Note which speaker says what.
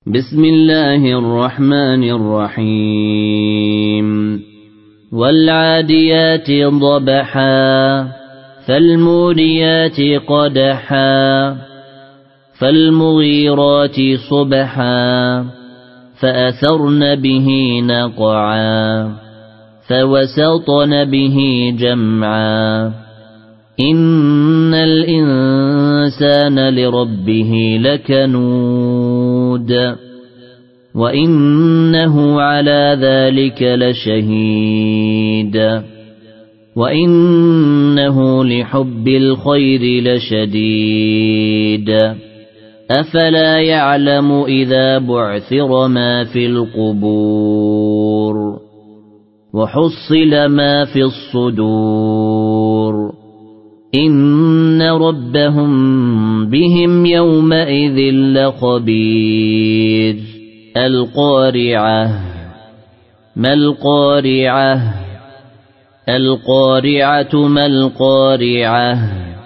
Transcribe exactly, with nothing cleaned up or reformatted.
Speaker 1: بسم الله الرحمن الرحيم والعاديات ضبحا فالموريات قدحا فالمغيرات صبحا فأثرن به نقعا فوسطن به جمعا إن الإنسان لربه لكنود وإنه على ذلك لشهيد وإنه لحب الخير لشديد أفلا يعلم إذا بعثر ما في القبور وحصل ما في الصدور إن ربهم بهم يومئذ لخبير القارعة ما القارعة القارعة ما القارعة